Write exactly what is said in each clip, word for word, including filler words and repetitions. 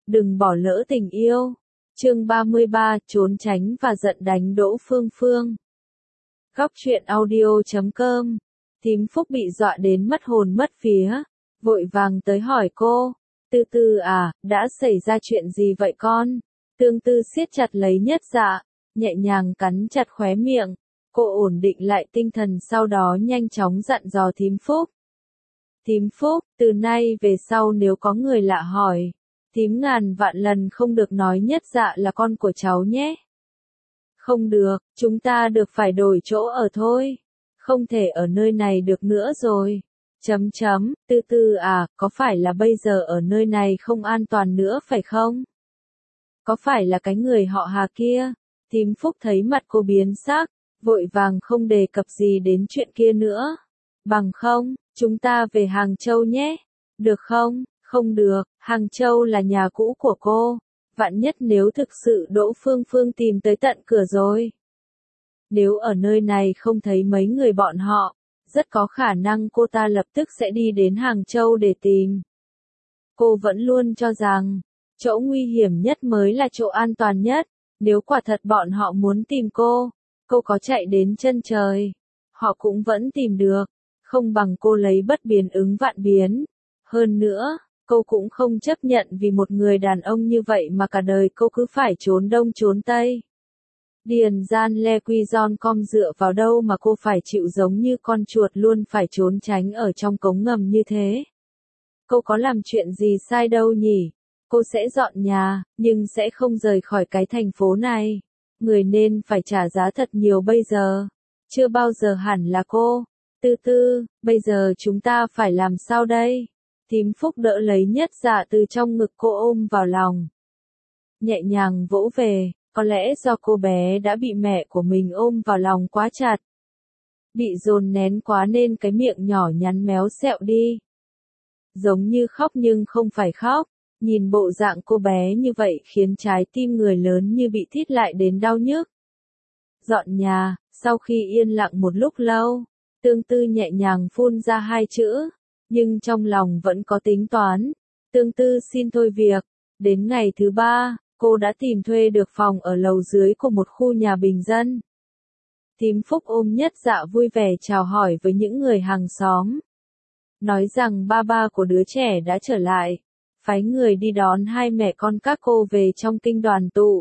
Đừng bỏ lỡ tình yêu. Chương ba mươi ba, trốn tránh và giận đánh Đỗ Phương Phương. Góc truyện audio chấm com. Thím Phúc bị dọa đến mất hồn mất vía, vội vàng tới hỏi cô, Tư Tư à, đã xảy ra chuyện gì vậy con? Tương Tư siết chặt lấy Nhất Dạ, nhẹ nhàng cắn chặt khóe miệng, cô ổn định lại tinh thần sau đó nhanh chóng dặn dò thím Phúc. Thím Phúc, từ nay về sau nếu có người lạ hỏi, thím ngàn vạn lần không được nói Nhất Dạ là con của cháu nhé. Không được, chúng ta được phải đổi chỗ ở thôi. Không thể ở nơi này được nữa rồi. Chấm chấm, Tư Tư à, có phải là bây giờ ở nơi này không an toàn nữa phải không? Có phải là cái người họ Hà kia? Thím Phúc thấy mặt cô biến sắc, vội vàng không đề cập gì đến chuyện kia nữa. Bằng không, chúng ta về Hàng Châu nhé. Được không? Không được, Hàng Châu là nhà cũ của cô. Vạn nhất nếu thực sự Đỗ Phương Phương tìm tới tận cửa rồi. Nếu ở nơi này không thấy mấy người bọn họ, rất có khả năng cô ta lập tức sẽ đi đến Hàng Châu để tìm. Cô vẫn luôn cho rằng, chỗ nguy hiểm nhất mới là chỗ an toàn nhất. Nếu quả thật bọn họ muốn tìm cô, cô có chạy đến chân trời, họ cũng vẫn tìm được. Không bằng cô lấy bất biến ứng vạn biến. Hơn nữa, cô cũng không chấp nhận vì một người đàn ông như vậy mà cả đời cô cứ phải trốn đông trốn tây. Điền gian le quy giòn com dựa vào đâu mà cô phải chịu giống như con chuột luôn phải trốn tránh ở trong cống ngầm như thế. Cô có làm chuyện gì sai đâu nhỉ? Cô sẽ dọn nhà, nhưng sẽ không rời khỏi cái thành phố này. Người nên phải trả giá thật nhiều bây giờ. Chưa bao giờ hẳn là cô. Tư Tư, bây giờ chúng ta phải làm sao đây? Thím Phúc đỡ lấy Nhất Dạ từ trong ngực cô ôm vào lòng. Nhẹ nhàng vỗ về, có lẽ do cô bé đã bị mẹ của mình ôm vào lòng quá chặt. Bị dồn nén quá nên cái miệng nhỏ nhắn méo xẹo đi. Giống như khóc nhưng không phải khóc. Nhìn bộ dạng cô bé như vậy khiến trái tim người lớn như bị thít lại đến đau nhức. Dọn nhà, sau khi yên lặng một lúc lâu, Tương Tư nhẹ nhàng phun ra hai chữ, nhưng trong lòng vẫn có tính toán. Tương Tư xin thôi việc. Đến ngày thứ ba, cô đã tìm thuê được phòng ở lầu dưới của một khu nhà bình dân. Thím Phúc ôm Nhất Dạ vui vẻ chào hỏi với những người hàng xóm. Nói rằng ba ba của đứa trẻ đã trở lại. Phái người đi đón hai mẹ con các cô về trong kinh đoàn tụ.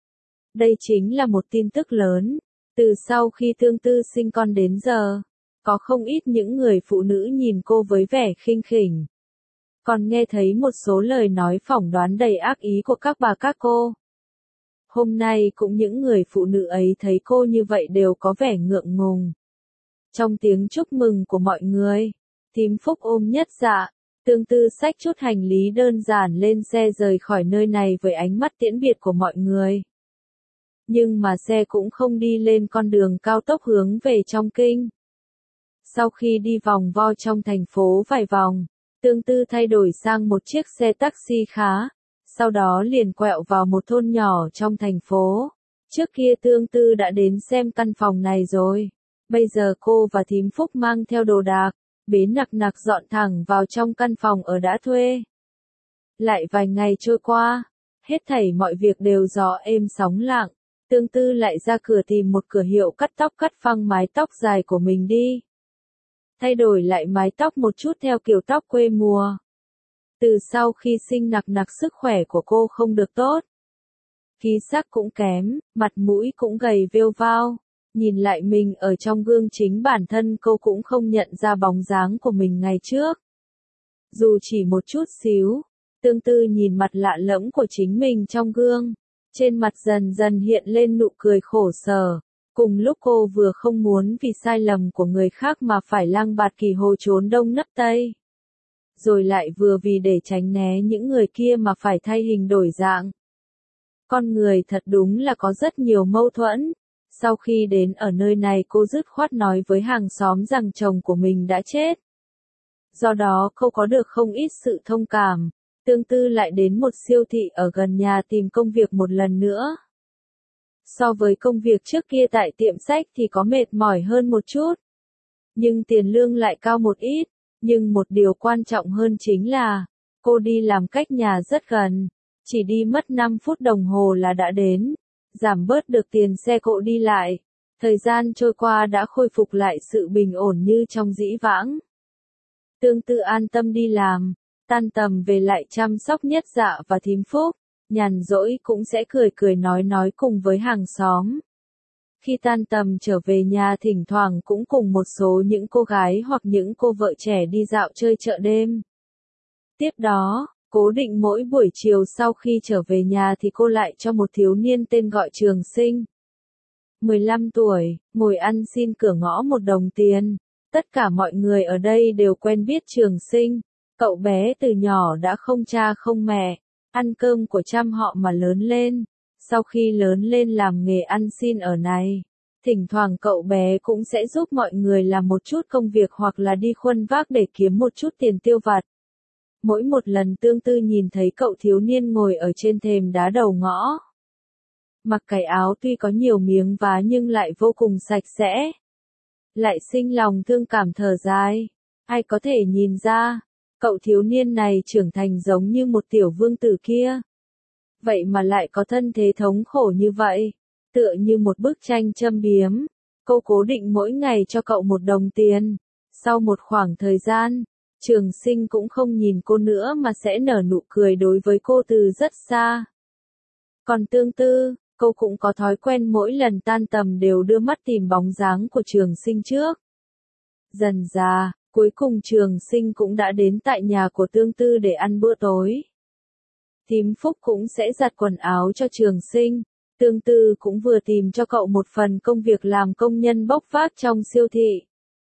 Đây chính là một tin tức lớn. Từ sau khi Tương Tư sinh con đến giờ, có không ít những người phụ nữ nhìn cô với vẻ khinh khỉnh. Còn nghe thấy một số lời nói phỏng đoán đầy ác ý của các bà các cô. Hôm nay cũng những người phụ nữ ấy thấy cô như vậy đều có vẻ ngượng ngùng. Trong tiếng chúc mừng của mọi người, thím Phúc ôm Nhất Dạ. Tương Tư xách chút hành lý đơn giản lên xe rời khỏi nơi này với ánh mắt tiễn biệt của mọi người. Nhưng mà xe cũng không đi lên con đường cao tốc hướng về trong kinh. Sau khi đi vòng vo trong thành phố vài vòng, Tương Tư thay đổi sang một chiếc xe taxi khá, sau đó liền quẹo vào một thôn nhỏ trong thành phố. Trước kia Tương Tư đã đến xem căn phòng này rồi. Bây giờ cô và thím Phúc mang theo đồ đạc, bế nặc nặc dọn thẳng vào trong căn phòng ở đã thuê. Lại vài ngày trôi qua, hết thảy mọi việc đều gió êm sóng lặng. Tương Tư lại ra cửa tìm một cửa hiệu cắt tóc cắt phăng mái tóc dài của mình đi. Thay đổi lại mái tóc một chút theo kiểu tóc quê mùa. Từ sau khi sinh nặc nặc sức khỏe của cô không được tốt. Khí sắc cũng kém, mặt mũi cũng gầy vêu vao. Nhìn lại mình ở trong gương chính bản thân cô cũng không nhận ra bóng dáng của mình ngày trước. Dù chỉ một chút xíu, Tương Tư nhìn mặt lạ lẫm của chính mình trong gương. Trên mặt dần dần hiện lên nụ cười khổ sở. Cùng lúc cô vừa không muốn vì sai lầm của người khác mà phải lang bạt kỳ hồ trốn đông nấp tây. Rồi lại vừa vì để tránh né những người kia mà phải thay hình đổi dạng. Con người thật đúng là có rất nhiều mâu thuẫn. Sau khi đến ở nơi này cô dứt khoát nói với hàng xóm rằng chồng của mình đã chết. Do đó cô có được không ít sự thông cảm. Tương Tư lại đến một siêu thị ở gần nhà tìm công việc một lần nữa. So với công việc trước kia tại tiệm sách thì có mệt mỏi hơn một chút. Nhưng tiền lương lại cao một ít. Nhưng một điều quan trọng hơn chính là, cô đi làm cách nhà rất gần. Chỉ đi mất năm phút đồng hồ là đã đến, giảm bớt được tiền xe cộ đi lại. Thời gian trôi qua đã khôi phục lại sự bình ổn như trong dĩ vãng. Tương Tư an tâm đi làm, tan tầm về lại chăm sóc Nhất Dạ và thím Phúc, nhàn rỗi cũng sẽ cười cười nói nói cùng với hàng xóm. Khi tan tầm trở về nhà thỉnh thoảng cũng cùng một số những cô gái hoặc những cô vợ trẻ đi dạo chơi chợ đêm. Tiếp đó, cố định mỗi buổi chiều sau khi trở về nhà thì cô lại cho một thiếu niên tên gọi Trường Sinh. mười lăm tuổi, ngồi ăn xin cửa ngõ một đồng tiền. Tất cả mọi người ở đây đều quen biết Trường Sinh. Cậu bé từ nhỏ đã không cha không mẹ, ăn cơm của trăm họ mà lớn lên. Sau khi lớn lên làm nghề ăn xin ở này, thỉnh thoảng cậu bé cũng sẽ giúp mọi người làm một chút công việc hoặc là đi khuân vác để kiếm một chút tiền tiêu vặt. Mỗi một lần Tương Tư nhìn thấy cậu thiếu niên ngồi ở trên thềm đá đầu ngõ, mặc cái áo tuy có nhiều miếng vá nhưng lại vô cùng sạch sẽ, lại sinh lòng thương cảm thở dài. Ai có thể nhìn ra, cậu thiếu niên này trưởng thành giống như một tiểu vương tử kia. Vậy mà lại có thân thế thống khổ như vậy, tựa như một bức tranh châm biếm. Cô cố định mỗi ngày cho cậu một đồng tiền. Sau một khoảng thời gian, Trường Sinh cũng không nhìn cô nữa mà sẽ nở nụ cười đối với cô từ rất xa. Còn Tương Tư, cô cũng có thói quen mỗi lần tan tầm đều đưa mắt tìm bóng dáng của Trường Sinh trước. Dần dà, cuối cùng Trường Sinh cũng đã đến tại nhà của Tương Tư để ăn bữa tối. Thím Phúc cũng sẽ giặt quần áo cho Trường Sinh. Tương Tư cũng vừa tìm cho cậu một phần công việc làm công nhân bốc vác trong siêu thị.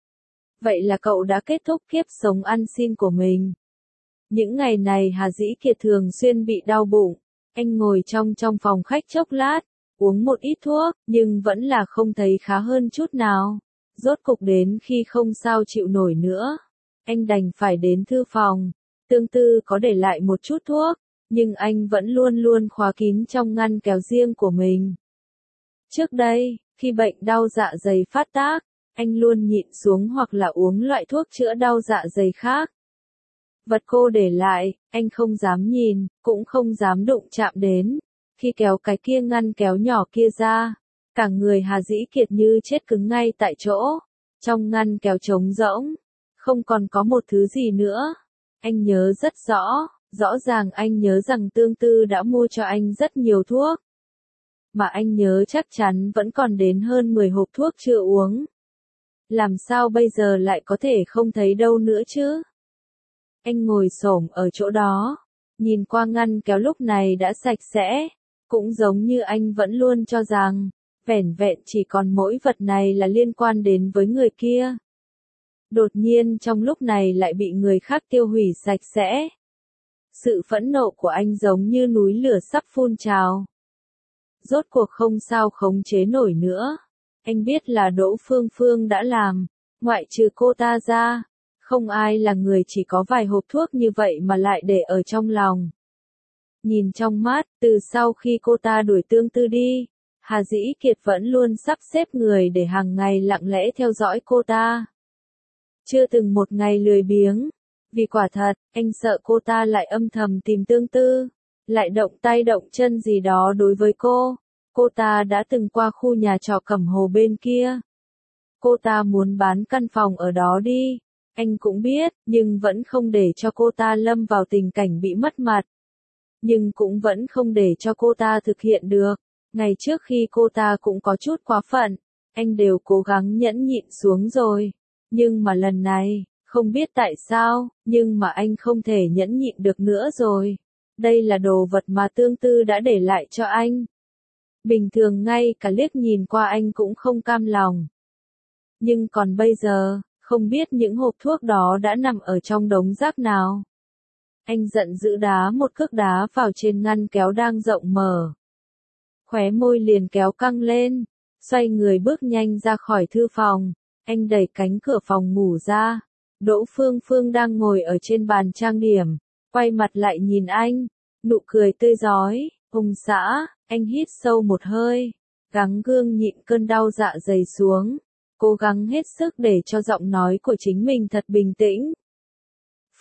Vậy là cậu đã kết thúc kiếp sống ăn xin của mình. Những ngày này Hà Dĩ Kiệt thường xuyên bị đau bụng. Anh ngồi trong trong phòng khách chốc lát, uống một ít thuốc, nhưng vẫn là không thấy khá hơn chút nào. Rốt cục đến khi không sao chịu nổi nữa, anh đành phải đến thư phòng. Tương Tư có để lại một chút thuốc, nhưng anh vẫn luôn luôn khóa kín trong ngăn kéo riêng của mình. Trước đây, khi bệnh đau dạ dày phát tác, anh luôn nhịn xuống hoặc là uống loại thuốc chữa đau dạ dày khác. Vật cô để lại, anh không dám nhìn, cũng không dám đụng chạm đến. Khi kéo cái kia ngăn kéo nhỏ kia ra, cả người Hà Dĩ Kiệt như chết cứng ngay tại chỗ. Trong ngăn kéo trống rỗng, không còn có một thứ gì nữa. Anh nhớ rất rõ, rõ ràng anh nhớ rằng Tương Tư đã mua cho anh rất nhiều thuốc. Mà anh nhớ chắc chắn vẫn còn đến hơn mười hộp thuốc chưa uống. Làm sao bây giờ lại có thể không thấy đâu nữa chứ? Anh ngồi xổm ở chỗ đó, nhìn qua ngăn kéo lúc này đã sạch sẽ, cũng giống như anh vẫn luôn cho rằng, vẻn vẹn chỉ còn mỗi vật này là liên quan đến với người kia. Đột nhiên trong lúc này lại bị người khác tiêu hủy sạch sẽ. Sự phẫn nộ của anh giống như núi lửa sắp phun trào. Rốt cuộc không sao khống chế nổi nữa. Anh biết là Đỗ Phương Phương đã làm, ngoại trừ cô ta ra, không ai là người chỉ có vài hộp thuốc như vậy mà lại để ở trong lòng. Nhìn trong mắt, từ sau khi cô ta đuổi Tương Tư đi, Hà Dĩ Kiệt vẫn luôn sắp xếp người để hàng ngày lặng lẽ theo dõi cô ta. Chưa từng một ngày lười biếng, vì quả thật, anh sợ cô ta lại âm thầm tìm Tương Tư, lại động tay động chân gì đó đối với cô. Cô ta đã từng qua khu nhà trọ Cẩm Hồ bên kia. Cô ta muốn bán căn phòng ở đó đi. Anh cũng biết, nhưng vẫn không để cho cô ta lâm vào tình cảnh bị mất mặt. Nhưng cũng vẫn không để cho cô ta thực hiện được. Ngày trước khi cô ta cũng có chút quá phận, anh đều cố gắng nhẫn nhịn xuống rồi. Nhưng mà lần này, không biết tại sao, nhưng mà anh không thể nhẫn nhịn được nữa rồi. Đây là đồ vật mà Tương Tư đã để lại cho anh. Bình thường ngay cả liếc nhìn qua anh cũng không cam lòng. Nhưng còn bây giờ, không biết những hộp thuốc đó đã nằm ở trong đống rác nào. Anh giận dữ đá một cước đá vào trên ngăn kéo đang rộng mở. Khóe môi liền kéo căng lên, xoay người bước nhanh ra khỏi thư phòng. Anh đẩy cánh cửa phòng ngủ ra. Đỗ Phương Phương đang ngồi ở trên bàn trang điểm, quay mặt lại nhìn anh, nụ cười tươi rói. Ông xã, anh hít sâu một hơi, gắng gượng nhịn cơn đau dạ dày xuống, cố gắng hết sức để cho giọng nói của chính mình thật bình tĩnh.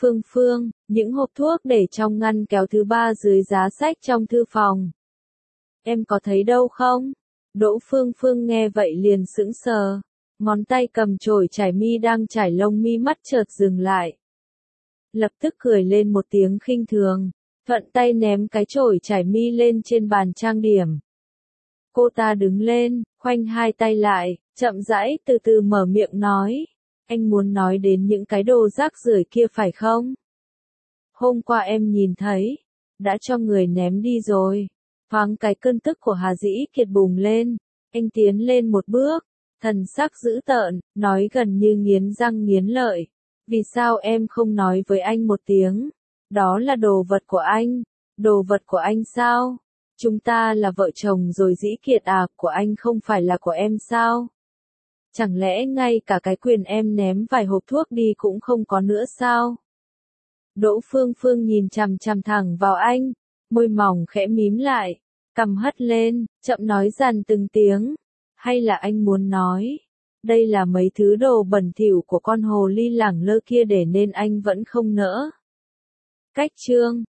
Phương Phương, những hộp thuốc để trong ngăn kéo thứ ba dưới giá sách trong thư phòng. Em có thấy đâu không? Đỗ Phương Phương nghe vậy liền sững sờ, ngón tay cầm chổi chải mi đang chải lông mi mắt chợt dừng lại. Lập tức cười lên một tiếng khinh thường, thuận tay ném cái chổi chải mi lên trên bàn trang điểm. Cô ta đứng lên, khoanh hai tay lại, chậm rãi từ từ mở miệng nói, anh muốn nói đến những cái đồ rác rưởi kia phải không? Hôm qua em nhìn thấy, đã cho người ném đi rồi. Thoáng cái cơn tức của Hà Dĩ Kiệt bùng lên, anh tiến lên một bước, thần sắc dữ tợn, nói gần như nghiến răng nghiến lợi. Vì sao em không nói với anh một tiếng? Đó là đồ vật của anh. Đồ vật của anh sao? Chúng ta là vợ chồng rồi Dĩ Kiệt à, của anh không phải là của em sao? Chẳng lẽ ngay cả cái quyền em ném vài hộp thuốc đi cũng không có nữa sao? Đỗ Phương Phương nhìn chằm chằm thẳng vào anh, môi mỏng khẽ mím lại, cằm hất lên, chậm nói dằn từng tiếng. Hay là anh muốn nói, đây là mấy thứ đồ bẩn thỉu của con hồ ly lẳng lơ kia để nên anh vẫn không nỡ? Cách chương